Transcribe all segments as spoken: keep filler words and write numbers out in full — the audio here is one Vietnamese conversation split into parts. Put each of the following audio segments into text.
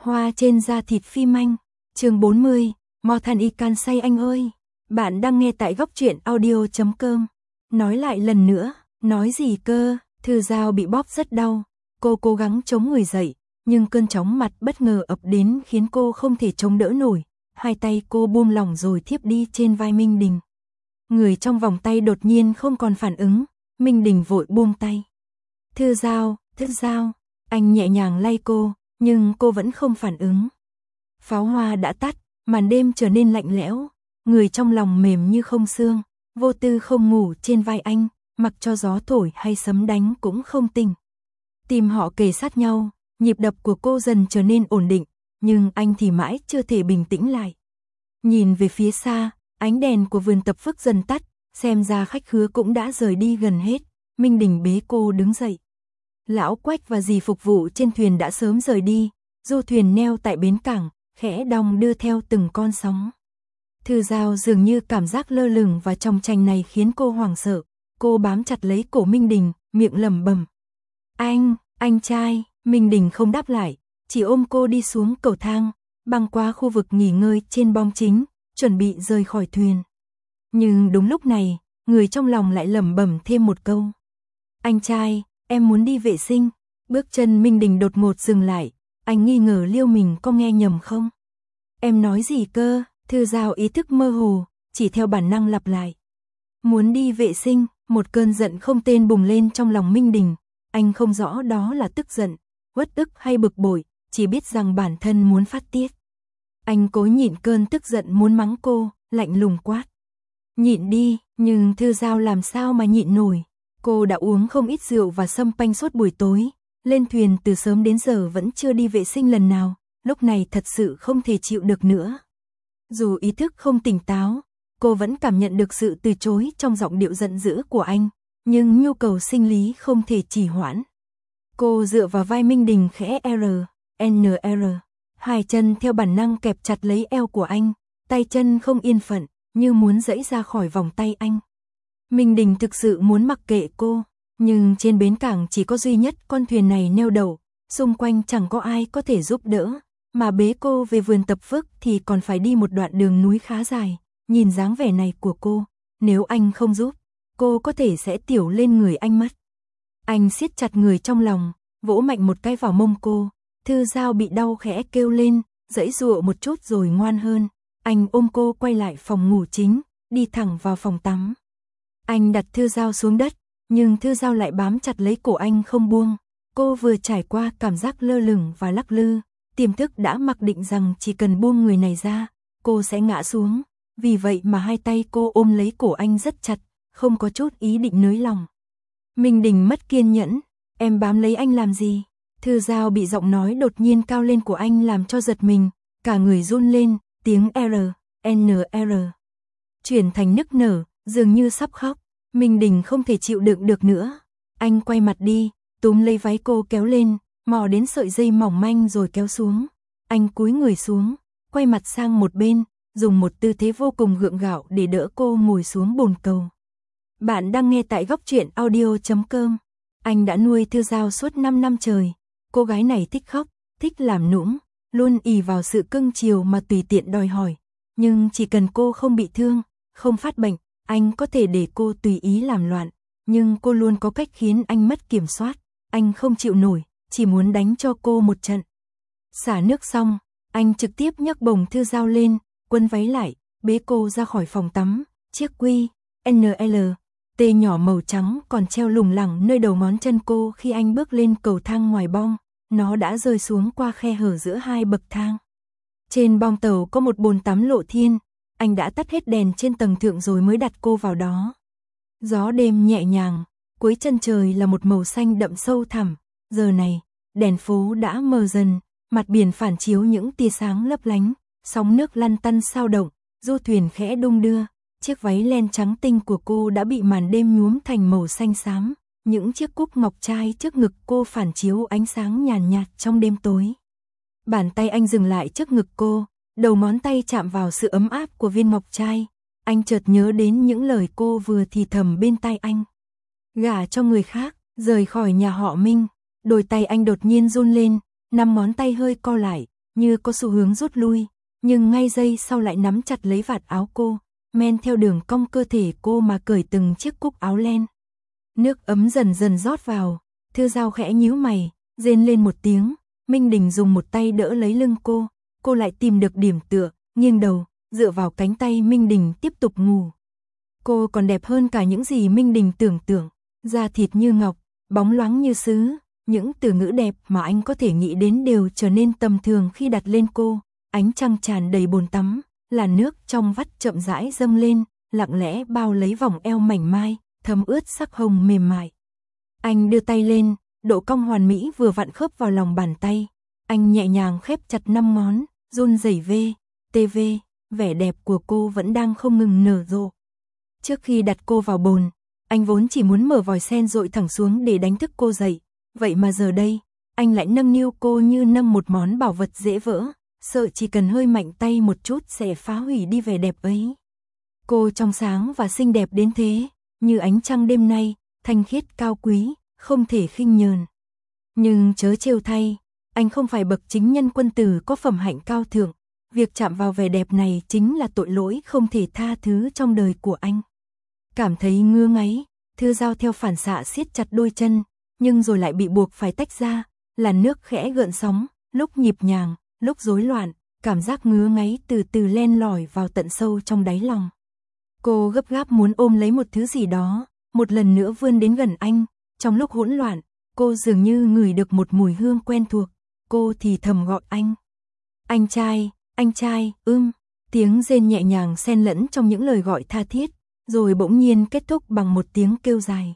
Hoa trên da thịt phim anh, chương bốn mươi, Mò than y can say anh ơi. Bạn đang nghe tại góc truyện audio chấm com. Nói lại lần nữa, nói gì cơ, Thư Giao bị bóp rất đau. Cô cố gắng chống người dậy, nhưng cơn chóng mặt bất ngờ ập đến khiến cô không thể chống đỡ nổi. Hai tay cô buông lỏng rồi thiếp đi trên vai Minh Đình. Người trong vòng tay đột nhiên không còn phản ứng, Minh Đình vội buông tay. Thư Giao, Thư Giao, anh nhẹ nhàng lay cô, nhưng cô vẫn không phản ứng. Pháo hoa đã tắt, màn đêm trở nên lạnh lẽo, người trong lòng mềm như không xương, vô tư không ngủ trên vai anh, mặc cho gió thổi hay sấm đánh cũng không tỉnh. Tim họ kề sát nhau, nhịp đập của cô dần trở nên ổn định, nhưng anh thì mãi chưa thể bình tĩnh lại. Nhìn về phía xa, ánh đèn của vườn tập phước dần tắt, xem ra khách khứa cũng đã rời đi gần hết. Minh Đình bế cô đứng dậy. Lão Quách và dì phục vụ trên thuyền đã sớm rời đi, du thuyền neo tại bến cảng, khẽ đong đưa theo từng con sóng. Thư Giao dường như cảm giác lơ lửng và trong tranh này khiến cô hoảng sợ, cô bám chặt lấy cổ Minh Đình, miệng lẩm bẩm. Anh, anh trai, Minh Đình không đáp lại, chỉ ôm cô đi xuống cầu thang, băng qua khu vực nghỉ ngơi trên bong chính, chuẩn bị rời khỏi thuyền. Nhưng đúng lúc này, người trong lòng lại lẩm bẩm thêm một câu. Anh trai, em muốn đi vệ sinh. Bước chân Minh Đình đột ngột dừng lại, anh nghi ngờ Liêu mình có nghe nhầm không? Em nói gì cơ? Thư Giao ý thức mơ hồ, chỉ theo bản năng lặp lại. Muốn đi vệ sinh, một cơn giận không tên bùng lên trong lòng Minh Đình, anh không rõ đó là tức giận, uất ức hay bực bội, chỉ biết rằng bản thân muốn phát tiết. Anh cố nhịn cơn tức giận muốn mắng cô, lạnh lùng quát. Nhịn đi, nhưng Thư Giao làm sao mà nhịn nổi. Cô đã uống không ít rượu và sâm panh suốt buổi tối, lên thuyền từ sớm đến giờ vẫn chưa đi vệ sinh lần nào, lúc này thật sự không thể chịu được nữa. Dù ý thức không tỉnh táo, cô vẫn cảm nhận được sự từ chối trong giọng điệu giận dữ của anh, nhưng nhu cầu sinh lý không thể trì hoãn. Cô dựa vào vai Minh Đình khẽ R, N R, hai chân theo bản năng kẹp chặt lấy eo của anh, tay chân không yên phận, như muốn giãy ra khỏi vòng tay anh. Minh Đình thực sự muốn mặc kệ cô, nhưng trên bến cảng chỉ có duy nhất con thuyền này neo đậu, xung quanh chẳng có ai có thể giúp đỡ, mà bế cô về vườn tập phước thì còn phải đi một đoạn đường núi khá dài. Nhìn dáng vẻ này của cô, nếu anh không giúp, cô có thể sẽ tiểu lên người anh mất. Anh siết chặt người trong lòng, vỗ mạnh một cái vào mông cô. Thư Giao bị đau khẽ kêu lên, giãy giụa một chút rồi ngoan hơn. Anh ôm cô quay lại phòng ngủ chính, đi thẳng vào phòng tắm. Anh đặt Thư Giao xuống đất, nhưng Thư Giao lại bám chặt lấy cổ anh không buông. Cô vừa trải qua cảm giác lơ lửng và lắc lư, tiềm thức đã mặc định rằng chỉ cần buông người này ra, cô sẽ ngã xuống. Vì vậy mà hai tay cô ôm lấy cổ anh rất chặt, không có chút ý định nới lòng. Minh Đình mất kiên nhẫn, em bám lấy anh làm gì? Thư Giao bị giọng nói đột nhiên cao lên của anh làm cho giật mình, cả người run lên, tiếng R, N R, chuyển thành nức nở, dường như sắp khóc. Minh Đình không thể chịu đựng được nữa. Anh quay mặt đi, túm lấy váy cô kéo lên, mò đến sợi dây mỏng manh rồi kéo xuống. Anh cúi người xuống, quay mặt sang một bên, dùng một tư thế vô cùng gượng gạo để đỡ cô ngồi xuống bồn cầu. Bạn đang nghe tại góc truyện audio chấm com. Anh đã nuôi Thư Giao suốt năm năm trời. Cô gái này thích khóc, thích làm nũng, luôn ỷ vào sự cưng chiều mà tùy tiện đòi hỏi. Nhưng chỉ cần cô không bị thương, không phát bệnh, anh có thể để cô tùy ý làm loạn. Nhưng cô luôn có cách khiến anh mất kiểm soát. Anh không chịu nổi, chỉ muốn đánh cho cô một trận. Xả nước xong, anh trực tiếp nhấc bồng Thư Giao lên, quấn váy lại, bế cô ra khỏi phòng tắm. Chiếc quy N L T nhỏ màu trắng còn treo lủng lẳng nơi đầu ngón chân cô khi anh bước lên cầu thang ngoài bong. Nó đã rơi xuống qua khe hở giữa hai bậc thang. Trên bong tàu có một bồn tắm lộ thiên, anh đã tắt hết đèn trên tầng thượng rồi mới đặt cô vào đó. Gió đêm nhẹ nhàng, cuối chân trời là một màu xanh đậm sâu thẳm. Giờ này, đèn phố đã mờ dần, mặt biển phản chiếu những tia sáng lấp lánh, sóng nước lăn tăn sao động, du thuyền khẽ đung đưa. Chiếc váy len trắng tinh của cô đã bị màn đêm nhuốm thành màu xanh xám, những chiếc cúc ngọc trai trước ngực cô phản chiếu ánh sáng nhàn nhạt trong đêm tối. Bàn tay anh dừng lại trước ngực cô, đầu ngón tay chạm vào sự ấm áp của viên ngọc trai. Anh chợt nhớ đến những lời cô vừa thì thầm bên tai anh. Gả cho người khác, rời khỏi nhà họ Minh. Đôi tay anh đột nhiên run lên, năm ngón tay hơi co lại, như có xu hướng rút lui, nhưng ngay giây sau lại nắm chặt lấy vạt áo cô, men theo đường cong cơ thể cô mà cởi từng chiếc cúc áo len. Nước ấm dần dần rót vào, Thư Dao khẽ nhíu mày, rên lên một tiếng, Minh Đình dùng một tay đỡ lấy lưng cô, cô lại tìm được điểm tựa, nghiêng đầu, dựa vào cánh tay Minh Đình tiếp tục ngủ. Cô còn đẹp hơn cả những gì Minh Đình tưởng tượng, da thịt như ngọc, bóng loáng như sứ, những từ ngữ đẹp mà anh có thể nghĩ đến đều trở nên tầm thường khi đặt lên cô. Ánh trăng tràn đầy bồn tắm, làn nước trong vắt chậm rãi dâng lên, lặng lẽ bao lấy vòng eo mảnh mai, thấm ướt sắc hồng mềm mại. Anh đưa tay lên, độ cong hoàn mỹ vừa vặn khớp vào lòng bàn tay. Anh nhẹ nhàng khép chặt năm ngón, run rẩy vê, tê vê, vẻ đẹp của cô vẫn đang không ngừng nở rộ. Trước khi đặt cô vào bồn, anh vốn chỉ muốn mở vòi sen dội thẳng xuống để đánh thức cô dậy. Vậy mà giờ đây, anh lại nâng niu cô như nâng một món bảo vật dễ vỡ, sợ chỉ cần hơi mạnh tay một chút sẽ phá hủy đi vẻ đẹp ấy. Cô trong sáng và xinh đẹp đến thế, như ánh trăng đêm nay, thanh khiết cao quý, không thể khinh nhờn. Nhưng chớ trêu thay, anh không phải bậc chính nhân quân tử có phẩm hạnh cao thượng, việc chạm vào vẻ đẹp này chính là tội lỗi không thể tha thứ trong đời của anh. Cảm thấy ngứa ngáy, Thư Dao theo phản xạ siết chặt đôi chân, nhưng rồi lại bị buộc phải tách ra, làn nước khẽ gợn sóng, lúc nhịp nhàng, lúc rối loạn, cảm giác ngứa ngáy từ từ len lỏi vào tận sâu trong đáy lòng. Cô gấp gáp muốn ôm lấy một thứ gì đó, một lần nữa vươn đến gần anh, trong lúc hỗn loạn, cô dường như ngửi được một mùi hương quen thuộc, cô thì thầm gọi anh. Anh trai, anh trai, ưm, tiếng rên nhẹ nhàng xen lẫn trong những lời gọi tha thiết, rồi bỗng nhiên kết thúc bằng một tiếng kêu dài.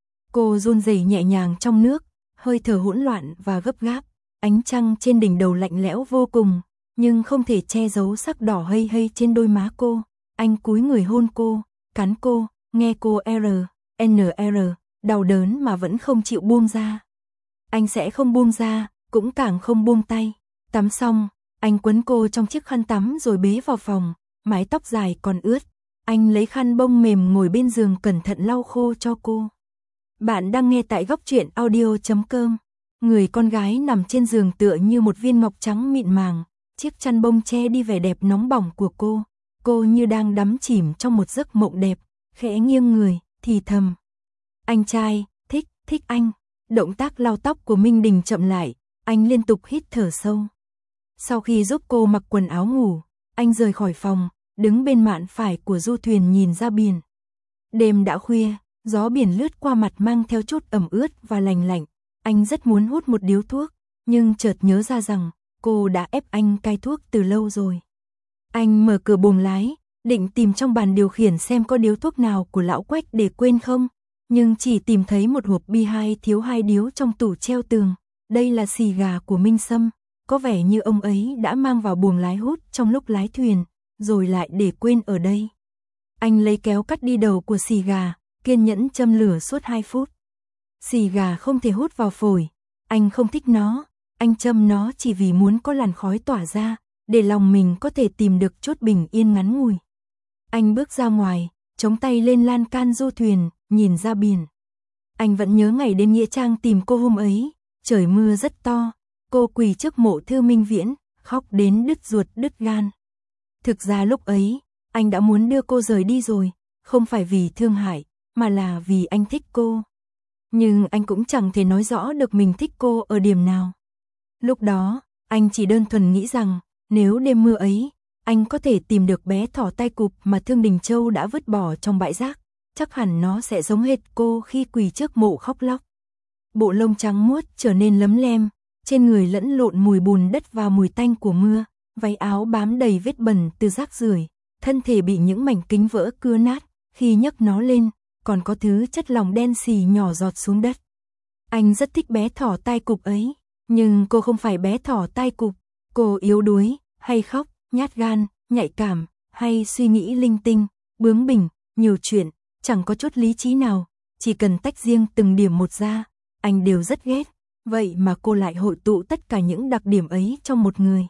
Cô run rẩy nhẹ nhàng trong nước, hơi thở hỗn loạn và gấp gáp, ánh trăng trên đỉnh đầu lạnh lẽo vô cùng, nhưng không thể che giấu sắc đỏ hây hây trên đôi má cô. Anh cúi người hôn cô, cắn cô, nghe cô R, N R, đau đớn mà vẫn không chịu buông ra. Anh sẽ không buông ra, cũng càng không buông tay. Tắm xong, anh quấn cô trong chiếc khăn tắm rồi bế vào phòng, mái tóc dài còn ướt. Anh lấy khăn bông mềm ngồi bên giường cẩn thận lau khô cho cô. Bạn đang nghe tại góc truyện audio chấm com. Người con gái nằm trên giường tựa như một viên ngọc trắng mịn màng, chiếc chăn bông che đi vẻ đẹp nóng bỏng của cô. Cô như đang đắm chìm trong một giấc mộng đẹp, khẽ nghiêng người, thì thầm. Anh trai, thích, thích anh. Động tác lau tóc của Minh Đình chậm lại, anh liên tục hít thở sâu. Sau khi giúp cô mặc quần áo ngủ, anh rời khỏi phòng, đứng bên mạn phải của du thuyền nhìn ra biển. Đêm đã khuya, gió biển lướt qua mặt mang theo chút ẩm ướt và lành lạnh. Anh rất muốn hút một điếu thuốc, nhưng chợt nhớ ra rằng cô đã ép anh cai thuốc từ lâu rồi. Anh mở cửa buồng lái, định tìm trong bàn điều khiển xem có điếu thuốc nào của lão Quách để quên không, nhưng chỉ tìm thấy một hộp bi hai thiếu hai điếu trong tủ treo tường. Đây là xì gà của Minh Sâm, có vẻ như ông ấy đã mang vào buồng lái hút trong lúc lái thuyền, rồi lại để quên ở đây. Anh lấy kéo cắt đi đầu của xì gà, kiên nhẫn châm lửa suốt hai phút. Xì gà không thể hút vào phổi, anh không thích nó, anh châm nó chỉ vì muốn có làn khói tỏa ra, để lòng mình có thể tìm được chút bình yên ngắn ngủi. Anh bước ra ngoài, chống tay lên lan can du thuyền, nhìn ra biển. Anh vẫn nhớ ngày đến Nghĩa Trang tìm cô hôm ấy, trời mưa rất to, cô quỳ trước mộ Thư Minh Viễn, khóc đến đứt ruột đứt gan. Thực ra lúc ấy, anh đã muốn đưa cô rời đi rồi, không phải vì thương hại, mà là vì anh thích cô. Nhưng anh cũng chẳng thể nói rõ được mình thích cô ở điểm nào. Lúc đó, anh chỉ đơn thuần nghĩ rằng, nếu đêm mưa ấy, anh có thể tìm được bé thỏ tai cụp mà Thương Đình Châu đã vứt bỏ trong bãi rác, chắc hẳn nó sẽ giống hệt cô khi quỳ trước mộ khóc lóc. Bộ lông trắng muốt trở nên lấm lem, trên người lẫn lộn mùi bùn đất và mùi tanh của mưa, váy áo bám đầy vết bẩn từ rác rưởi, thân thể bị những mảnh kính vỡ cưa nát, khi nhấc nó lên, còn có thứ chất lỏng đen xì nhỏ giọt xuống đất. Anh rất thích bé thỏ tai cụp ấy, nhưng cô không phải bé thỏ tai cụp, cô yếu đuối, hay khóc, nhát gan, nhạy cảm, hay suy nghĩ linh tinh, bướng bỉnh, nhiều chuyện, chẳng có chút lý trí nào, chỉ cần tách riêng từng điểm một ra, anh đều rất ghét, vậy mà cô lại hội tụ tất cả những đặc điểm ấy trong một người.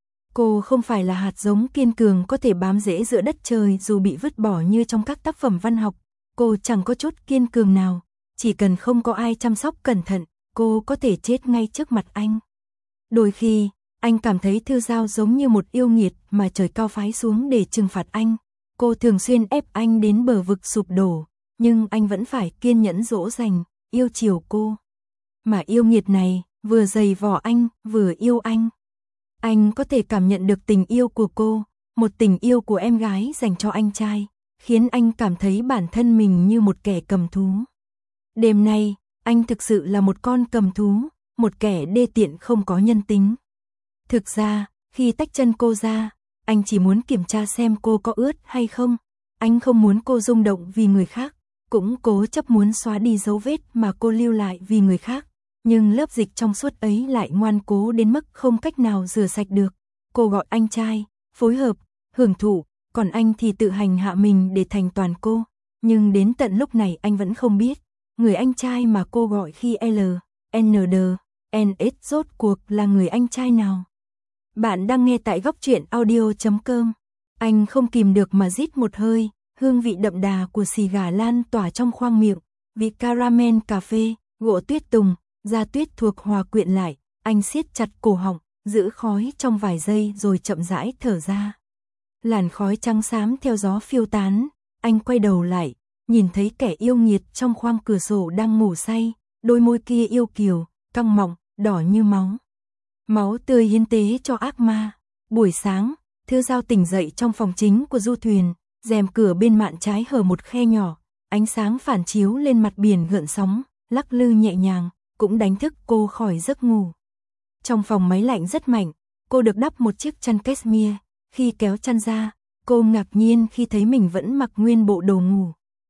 Cô không phải là hạt giống kiên cường có thể bám rễ giữa đất trời dù bị vứt bỏ như trong các tác phẩm văn học, cô chẳng có chút kiên cường nào, chỉ cần không có ai chăm sóc cẩn thận, cô có thể chết ngay trước mặt anh. Đôi khi, Anh cảm thấy Thư Giao giống như một yêu nghiệt mà trời cao phái xuống để trừng phạt anh. Cô thường xuyên ép anh đến bờ vực sụp đổ, nhưng anh vẫn phải kiên nhẫn dỗ dành, yêu chiều cô. Mà yêu nghiệt này, vừa giày vò anh, vừa yêu anh. Anh có thể cảm nhận được tình yêu của cô, một tình yêu của em gái dành cho anh trai, khiến anh cảm thấy bản thân mình như một kẻ cầm thú. Đêm nay, anh thực sự là một con cầm thú, một kẻ đê tiện không có nhân tính. Thực ra, khi tách chân cô ra, anh chỉ muốn kiểm tra xem cô có ướt hay không. Anh không muốn cô rung động vì người khác, cũng cố chấp muốn xóa đi dấu vết mà cô lưu lại vì người khác. Nhưng lớp dịch trong suốt ấy lại ngoan cố đến mức không cách nào rửa sạch được. Cô gọi anh trai, phối hợp, hưởng thụ, còn anh thì tự hành hạ mình để thành toàn cô. Nhưng đến tận lúc này anh vẫn không biết, người anh trai mà cô gọi khi L, N D, N S rốt cuộc là người anh trai nào. Bạn đang nghe tại góc truyện audio chấm com. Anh không kìm được mà rít một hơi, hương vị đậm đà của xì gà lan tỏa trong khoang miệng, vị caramel cà phê, gỗ tuyết tùng, da tuyết thuộc hòa quyện lại, anh siết chặt cổ họng, giữ khói trong vài giây rồi chậm rãi thở ra. Làn khói trắng xám theo gió phiêu tán, anh quay đầu lại, nhìn thấy kẻ yêu nghiệt trong khoang cửa sổ đang ngủ say, đôi môi kia yêu kiều, căng mọng, đỏ như máu. Máu tươi hiến tế cho ác ma. Buổi sáng, Thư Giao tỉnh dậy trong phòng chính của du thuyền, rèm cửa bên mạn trái hở một khe nhỏ, ánh sáng phản chiếu lên mặt biển gợn sóng, lắc lư nhẹ nhàng, cũng đánh thức cô khỏi giấc ngủ. Trong phòng máy lạnh rất mạnh, cô được đắp một chiếc chăn cashmere, khi kéo chăn ra, cô ngạc nhiên khi thấy mình vẫn mặc nguyên bộ đồ ngủ.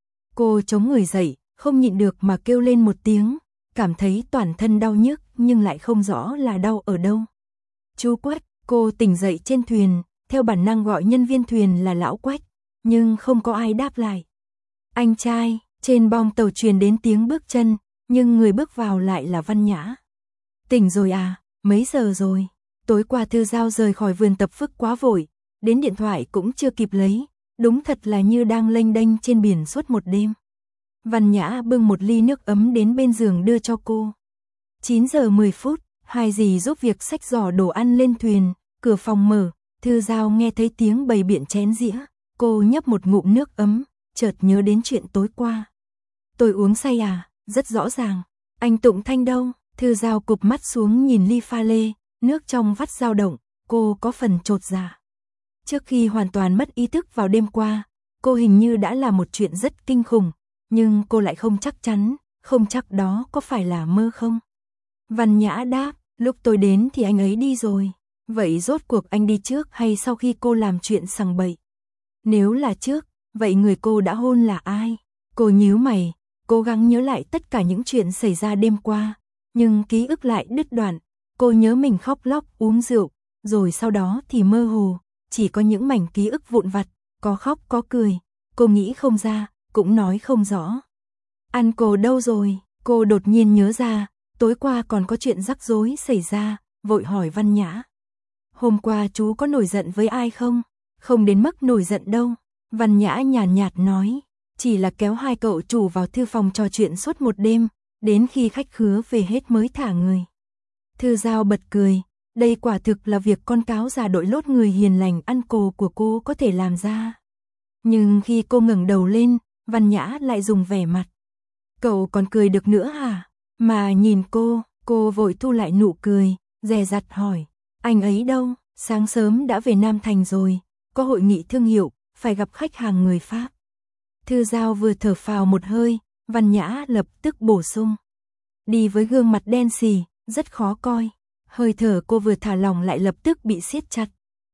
Cô chống người dậy, không nhịn được mà kêu lên một tiếng, cảm thấy toàn thân đau nhức nhưng lại không rõ là đau ở đâu. Chú Quách, cô tỉnh dậy trên thuyền, theo bản năng gọi nhân viên thuyền là lão Quách, nhưng không có ai đáp lại. Anh trai, trên bong tàu truyền đến tiếng bước chân, nhưng người bước vào lại là Văn Nhã. Tỉnh rồi à, mấy giờ rồi? Tối qua Thư Giao rời khỏi vườn tập phức quá vội, đến điện thoại cũng chưa kịp lấy, đúng thật là như đang lênh đênh trên biển suốt một đêm. Văn Nhã bưng một ly nước ấm đến bên giường đưa cho cô. chín giờ mười phút, hai dì giúp việc xách giỏ đồ ăn lên thuyền, cửa phòng mở, Thư Giao nghe thấy tiếng bày biện chén dĩa, cô nhấp một ngụm nước ấm, chợt nhớ đến chuyện tối qua. Tôi uống say à, rất rõ ràng. Anh Tụng Thanh đâu? Thư Giao cụp mắt xuống nhìn ly pha lê, nước trong vắt dao động, cô có phần chột dạ. Trước khi hoàn toàn mất ý thức vào đêm qua, cô hình như đã làm một chuyện rất kinh khủng, nhưng cô lại không chắc chắn, không chắc đó có phải là mơ không. Văn Nhã đáp, lúc tôi đến thì anh ấy đi rồi. Vậy rốt cuộc anh đi trước hay sau khi cô làm chuyện sằng bậy? Nếu là trước, vậy người cô đã hôn là ai? Cô nhíu mày, cố gắng nhớ lại tất cả những chuyện xảy ra đêm qua, nhưng ký ức lại đứt đoạn. Cô nhớ mình khóc lóc uống rượu, rồi sau đó thì mơ hồ, chỉ có những mảnh ký ức vụn vặt, có khóc có cười, cô nghĩ không ra, cũng nói không rõ. Ăn cô đâu rồi? Cô đột nhiên nhớ ra, tối qua còn có chuyện rắc rối xảy ra, vội hỏi Văn Nhã. Hôm qua chú có nổi giận với ai không? Không đến mức nổi giận đâu. Văn Nhã nhàn nhạt nói, chỉ là kéo hai cậu chủ vào thư phòng trò chuyện suốt một đêm, đến khi khách khứa về hết mới thả người. Thư Giao bật cười, đây quả thực là việc con cáo già đội lốt người hiền lành ăn cồ của cô có thể làm ra. Nhưng khi cô ngẩng đầu lên, Văn Nhã lại dùng vẻ mặt. Cậu còn cười được nữa hả? Mà nhìn cô, cô vội thu lại nụ cười, dè dặt hỏi, anh ấy đâu? Sáng sớm đã về Nam Thành rồi, có hội nghị thương hiệu, phải gặp khách hàng người Pháp. Thư Giao vừa thở phào một hơi, Văn Nhã lập tức bổ sung. Đi với gương mặt đen xì, rất khó coi. Hơi thở cô vừa thả lỏng lại lập tức bị siết chặt.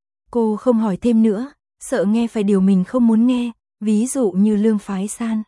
Cô không hỏi thêm nữa, sợ nghe phải điều mình không muốn nghe, ví dụ như lương phái san.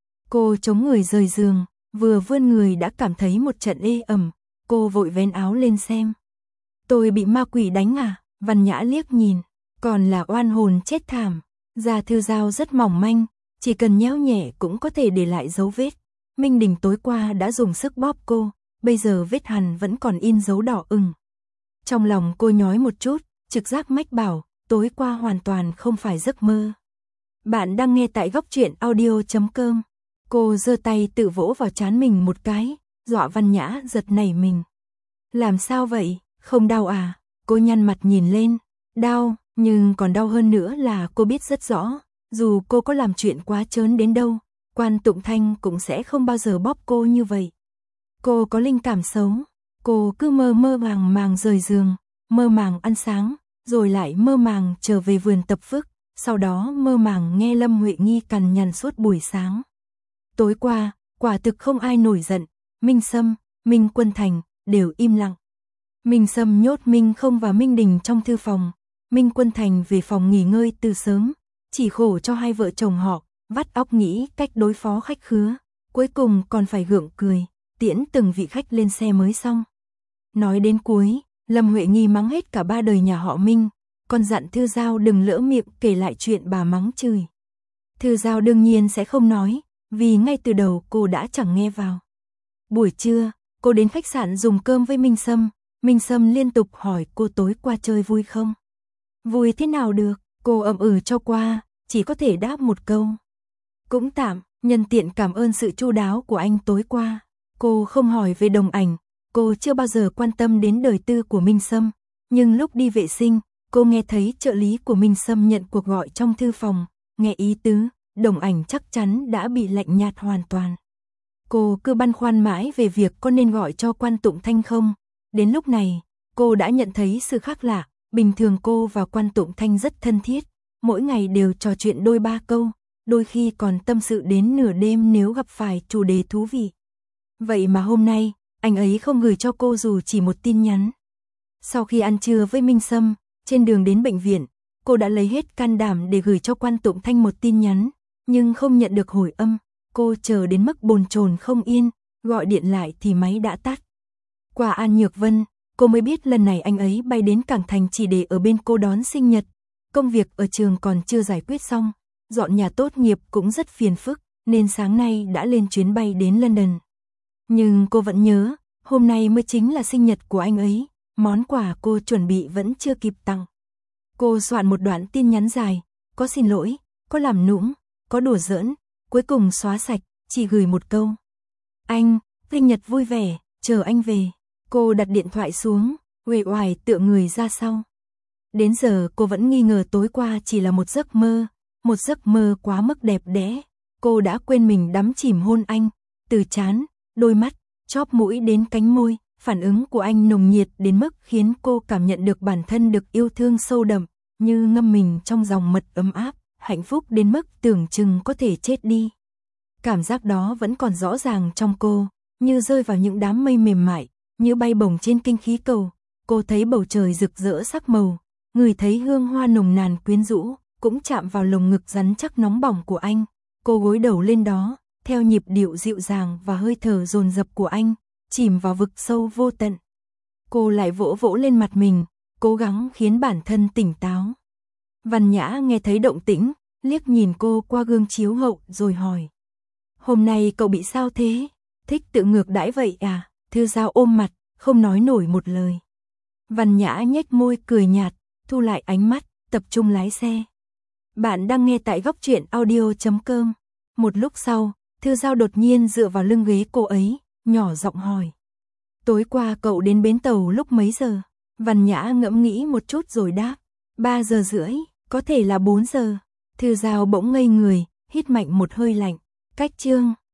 Cô chống người rời giường, vừa vươn người đã cảm thấy một trận ê ẩm, cô vội vén áo lên xem. Tôi bị ma quỷ đánh à? Văn Nhã liếc nhìn, còn là oan hồn chết thảm. Da Thư Giao rất mỏng manh, chỉ cần nhéo nhẹ cũng có thể để lại dấu vết. Minh Đình tối qua đã dùng sức bóp cô, bây giờ vết hằn vẫn còn in dấu đỏ ửng. Trong lòng cô nhói một chút, trực giác mách bảo, tối qua hoàn toàn không phải giấc mơ. Bạn đang nghe tại góc truyện audio chấm com. Cô giơ tay tự vỗ vào trán mình một cái, dọa Văn Nhã giật nảy mình. Làm sao vậy, không đau à? Cô nhăn mặt nhìn lên. Đau, nhưng còn đau hơn nữa là cô biết rất rõ, dù cô có làm chuyện quá trớn đến đâu, Quan Tụng Thanh cũng sẽ không bao giờ bóp cô như vậy. Cô có linh cảm xấu, cô cứ mơ mơ màng màng rời giường, mơ màng ăn sáng, rồi lại mơ màng trở về vườn tập phức, sau đó mơ màng nghe Lâm Huệ Nghi cằn nhằn suốt buổi sáng. Tối qua, quả thực không ai nổi giận, Minh Sâm, Minh Quân Thành đều im lặng. Minh Sâm nhốt Minh Không và Minh Đình trong thư phòng, Minh Quân Thành về phòng nghỉ ngơi từ sớm, chỉ khổ cho hai vợ chồng họ, vắt óc nghĩ cách đối phó khách khứa, cuối cùng còn phải gượng cười, tiễn từng vị khách lên xe mới xong. Nói đến cuối, Lâm Huệ Nghi mắng hết cả ba đời nhà họ Minh, còn dặn Thư Giao đừng lỡ miệng kể lại chuyện bà mắng chửi. Thư Giao đương nhiên sẽ không nói, vì ngay từ đầu cô đã chẳng nghe vào. Buổi trưa, cô đến khách sạn dùng cơm với Minh Sâm, Minh Sâm liên tục hỏi cô tối qua chơi vui không? Vui thế nào được, cô ậm ừ cho qua, chỉ có thể đáp một câu. Cũng tạm, nhân tiện cảm ơn sự chu đáo của anh tối qua. Cô không hỏi về Đồng Ảnh, cô chưa bao giờ quan tâm đến đời tư của Minh Sâm, nhưng lúc đi vệ sinh, cô nghe thấy trợ lý của Minh Sâm nhận cuộc gọi trong thư phòng, nghe ý tứ, Đồng Ảnh chắc chắn đã bị lạnh nhạt hoàn toàn. Cô cứ băn khoăn mãi về việc có nên gọi cho Quan Tụng Thanh không. Đến lúc này, cô đã nhận thấy sự khác lạ, bình thường cô và Quan Tụng Thanh rất thân thiết, mỗi ngày đều trò chuyện đôi ba câu, đôi khi còn tâm sự đến nửa đêm nếu gặp phải chủ đề thú vị. Vậy mà hôm nay, anh ấy không gửi cho cô dù chỉ một tin nhắn. Sau khi ăn trưa với Minh Sâm, trên đường đến bệnh viện, cô đã lấy hết can đảm để gửi cho Quan Tụng Thanh một tin nhắn, nhưng không nhận được hồi âm. Cô chờ đến mức bồn chồn không yên, gọi điện lại thì máy đã tắt. Qua An Nhược Vân, cô mới biết lần này anh ấy bay đến Cảng Thành chỉ để ở bên cô đón sinh nhật. Công việc ở trường còn chưa giải quyết xong, dọn nhà tốt nghiệp cũng rất phiền phức, nên sáng nay đã lên chuyến bay đến London. Nhưng cô vẫn nhớ, hôm nay mới chính là sinh nhật của anh ấy, món quà cô chuẩn bị vẫn chưa kịp tặng. Cô soạn một đoạn tin nhắn dài, có xin lỗi, có làm nũng, có đùa giỡn, cuối cùng xóa sạch, chỉ gửi một câu. Anh, sinh nhật vui vẻ, chờ anh về. Cô đặt điện thoại xuống, uể oải tựa người ra sau. Đến giờ cô vẫn nghi ngờ tối qua chỉ là một giấc mơ, một giấc mơ quá mức đẹp đẽ. Cô đã quên mình đắm chìm hôn anh, từ trán, đôi mắt, chóp mũi đến cánh môi, phản ứng của anh nồng nhiệt đến mức khiến cô cảm nhận được bản thân được yêu thương sâu đậm, như ngâm mình trong dòng mật ấm áp, hạnh phúc đến mức tưởng chừng có thể chết đi. Cảm giác đó vẫn còn rõ ràng trong cô, như rơi vào những đám mây mềm mại, như bay bổng trên kinh khí cầu. Cô thấy bầu trời rực rỡ sắc màu, ngửi thấy hương hoa nồng nàn quyến rũ, cũng chạm vào lồng ngực rắn chắc nóng bỏng của anh. Cô gối đầu lên đó, theo nhịp điệu dịu dàng và hơi thở dồn dập của anh, chìm vào vực sâu vô tận. Cô lại vỗ vỗ lên mặt mình, cố gắng khiến bản thân tỉnh táo. Văn Nhã nghe thấy động tĩnh, liếc nhìn cô qua gương chiếu hậu rồi hỏi. Hôm nay cậu bị sao thế? Thích tự ngược đãi vậy à? Thư Giao ôm mặt, không nói nổi một lời. Văn Nhã nhếch môi cười nhạt, thu lại ánh mắt, tập trung lái xe. Bạn đang nghe tại góc truyện audio chấm com. Một lúc sau, Thư Giao đột nhiên dựa vào lưng ghế cô ấy, nhỏ giọng hỏi. Tối qua cậu đến bến tàu lúc mấy giờ? Văn Nhã ngẫm nghĩ một chút rồi đáp. Ba giờ rưỡi, có thể là bốn giờ. Thư Giao bỗng ngây người, hít mạnh một hơi lạnh. Cách chương